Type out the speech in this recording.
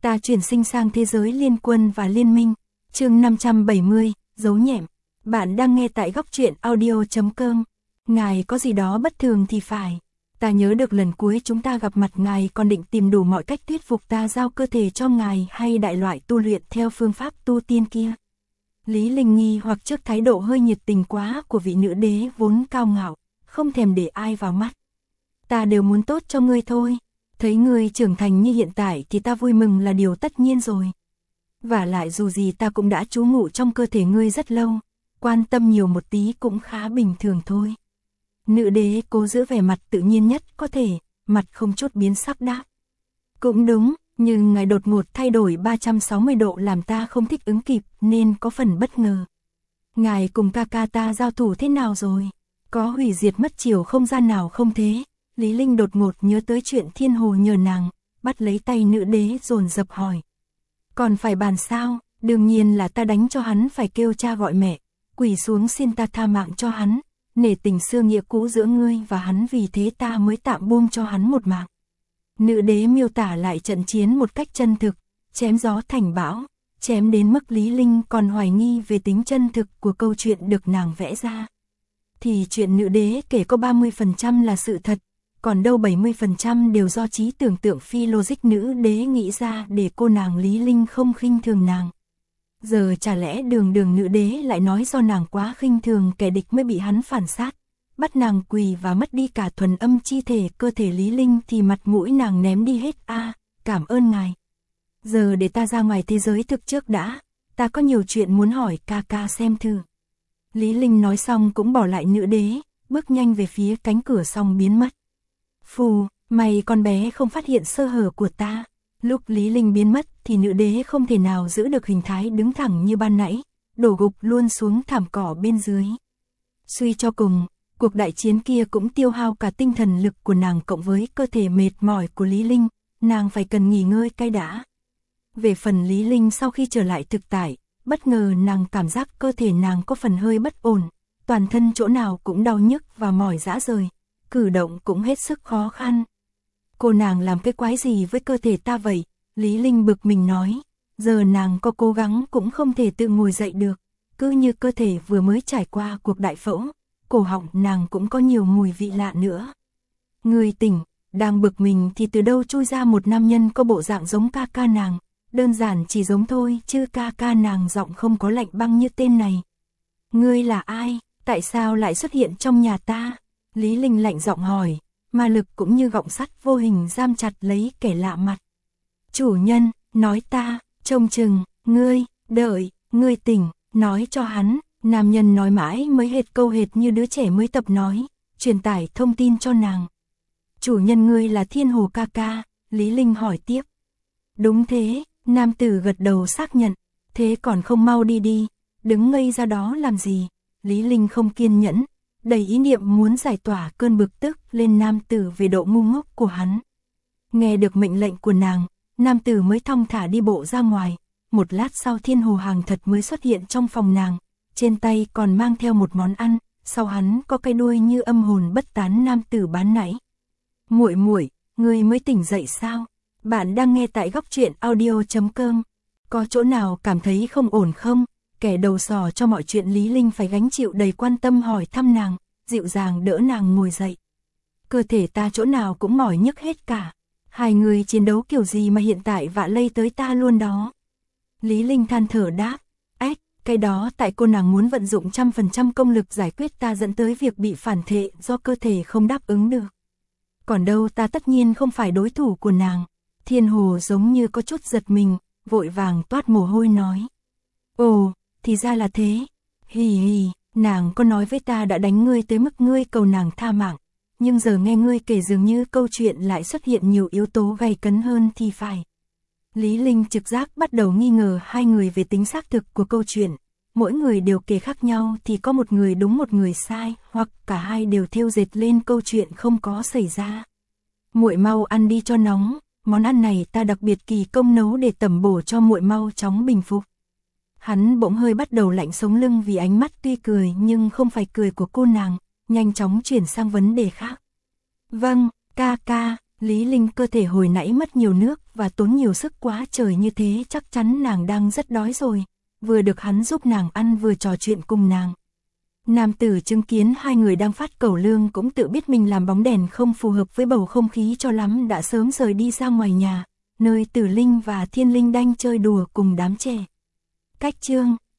Ta chuyển sinh sang thế giới liên quân và liên minh. Chương 570, dấu nhẹm. Bạn đang nghe tại góc truyện audio.com. Ngài có gì đó bất thường thì phải. Ta nhớ được lần cuối chúng ta gặp mặt ngài còn định tìm đủ mọi cách thuyết phục ta giao cơ thể cho ngài hay đại loại tu luyện theo phương pháp tu tiên kia. Lý Linh nghi hoặc trước thái độ hơi nhiệt tình quá của vị nữ đế vốn cao ngạo, không thèm để ai vào mắt. Ta đều muốn tốt cho ngươi thôi. Thấy ngươi trưởng thành như hiện tại thì ta vui mừng là điều tất nhiên rồi. Vả lại dù gì ta cũng đã trú ngụ trong cơ thể ngươi rất lâu, quan tâm nhiều một tí cũng khá bình thường thôi. Nữ đế cố giữ vẻ mặt tự nhiên nhất có thể, mặt không chút biến sắc đáp. Cũng đúng, nhưng ngài đột ngột thay đổi 360 độ làm ta không thích ứng kịp nên có phần bất ngờ. Ngài cùng ca ca ta giao thủ thế nào rồi? Có hủy diệt mất chiều không gian nào không thế? Lý Linh đột ngột nhớ tới chuyện Thiên Hồ nhờ nàng, bắt lấy tay nữ đế dồn dập hỏi. Còn phải bàn sao? Đương nhiên là ta đánh cho hắn phải kêu cha gọi mẹ, quỳ xuống xin ta tha mạng cho hắn, nể tình xưa nghĩa cũ giữa ngươi và hắn, vì thế ta mới tạm buông cho hắn một mạng. Nữ đế miêu tả lại trận chiến một cách chân thực, chém gió thành bão, chém đến mức Lý Linh còn hoài nghi về tính chân thực của câu chuyện được nàng vẽ ra. Thì chuyện nữ đế kể có 30% là sự thật, còn đâu 70% đều do trí tưởng tượng phi logic nữ đế nghĩ ra để cô nàng Lý Linh không khinh thường nàng. Giờ chả lẽ đường nữ đế lại nói do nàng quá khinh thường kẻ địch mới bị hắn phản sát, bắt nàng quỳ và mất đi cả thuần âm chi thể cơ thể Lý Linh thì mặt mũi nàng ném đi hết. Cảm ơn ngài. Giờ để ta ra ngoài thế giới thực trước đã, ta có nhiều chuyện muốn hỏi ca ca xem thử. Lý Linh nói xong cũng bỏ lại nữ đế, bước nhanh về phía cánh cửa xong biến mất. Phù, may con bé không phát hiện sơ hở của ta. Lúc Lý Linh biến mất thì nữ đế không thể nào giữ được hình thái đứng thẳng như ban nãy, đổ gục luôn xuống thảm cỏ bên dưới. Suy cho cùng, cuộc đại chiến kia cũng tiêu hao cả tinh thần lực của nàng cộng với cơ thể mệt mỏi của Lý Linh, nàng phải cần nghỉ ngơi cái đã. Về phần Lý Linh sau khi trở lại thực tại, bất ngờ nàng cảm giác cơ thể nàng có phần hơi bất ổn, toàn thân chỗ nào cũng đau nhức và mỏi rã rời, cử động cũng hết sức khó khăn. Cô nàng làm cái quái gì với cơ thể ta vậy? Lý Linh bực mình nói, giờ nàng có cố gắng cũng không thể tự ngồi dậy được, cứ như cơ thể vừa mới trải qua cuộc đại phẫu, cổ họng nàng cũng có nhiều mùi vị lạ nữa. Người tỉnh, đang bực mình thì từ đâu chui ra một nam nhân có bộ dạng giống ca ca nàng, đơn giản chỉ giống thôi chứ ca ca nàng giọng không có lạnh băng như tên này. Ngươi là ai? Tại sao lại xuất hiện trong nhà ta? Lý Linh lạnh giọng hỏi, ma lực cũng như gọng sắt vô hình giam chặt lấy kẻ lạ mặt. Chủ nhân, nói ta, trông chừng, ngươi, đợi, ngươi tỉnh, nói cho hắn. Nam nhân nói mãi mới hệt câu hệt như đứa trẻ mới tập nói, truyền tải thông tin cho nàng. Chủ nhân ngươi là Thiên Hồ ca ca, Lý Linh hỏi tiếp. Đúng thế, nam tử gật đầu xác nhận, thế còn không mau đi đi, đứng ngây ra đó làm gì? Lý Linh không kiên nhẫn, đầy ý niệm muốn giải tỏa cơn bực tức lên nam tử về độ ngu ngốc của hắn. Nghe được mệnh lệnh của nàng, nam tử mới thong thả đi bộ ra ngoài, một lát sau Thiên Hồ hàng thật mới xuất hiện trong phòng nàng, trên tay còn mang theo một món ăn, sau hắn có cái đuôi như âm hồn bất tán nam tử bán nãy. Muội muội, ngươi mới tỉnh dậy sao? Bạn đang nghe tại góc truyện audio.com. Có chỗ nào cảm thấy không ổn không? Kẻ đầu sò cho mọi chuyện Lý Linh phải gánh chịu đầy quan tâm hỏi thăm nàng, dịu dàng đỡ nàng ngồi dậy. Cơ thể ta chỗ nào cũng mỏi nhức hết cả. Hai người chiến đấu kiểu gì mà hiện tại vạ lây tới ta luôn đó. Lý Linh than thở đáp. Cái đó tại cô nàng muốn vận dụng 100% công lực giải quyết ta dẫn tới việc bị phản thệ do cơ thể không đáp ứng được. Còn đâu ta tất nhiên không phải đối thủ của nàng. Thiên Hồ giống như có chút giật mình, vội vàng toát mồ hôi nói. Ồ, thì ra là thế. Hì hì, nàng có nói với ta đã đánh ngươi tới mức ngươi cầu nàng tha mạng. Nhưng giờ nghe ngươi kể dường như câu chuyện lại xuất hiện nhiều yếu tố gay cấn hơn thì phải. Lý Linh trực giác bắt đầu nghi ngờ hai người về tính xác thực của câu chuyện. Mỗi người đều kể khác nhau thì có một người đúng một người sai, hoặc cả hai đều thêu dệt lên câu chuyện không có xảy ra. Muội mau ăn đi cho nóng, món ăn này ta đặc biệt kỳ công nấu để tẩm bổ cho muội mau chóng bình phục. Hắn bỗng hơi bắt đầu lạnh sống lưng vì ánh mắt tuy cười nhưng không phải cười của cô nàng, nhanh chóng chuyển sang vấn đề khác. Vâng, ca ca, Lý Linh cơ thể hồi nãy mất nhiều nước và tốn nhiều sức quá trời như thế, chắc chắn nàng đang rất đói rồi, vừa được hắn giúp nàng ăn vừa trò chuyện cùng nàng. Nam tử chứng kiến hai người đang phát cẩu lương cũng tự biết mình làm bóng đèn không phù hợp với bầu không khí cho lắm, đã sớm rời đi ra ngoài nhà, nơi Tử Linh và Thiên Linh đang chơi đùa cùng đám trẻ. Cách chương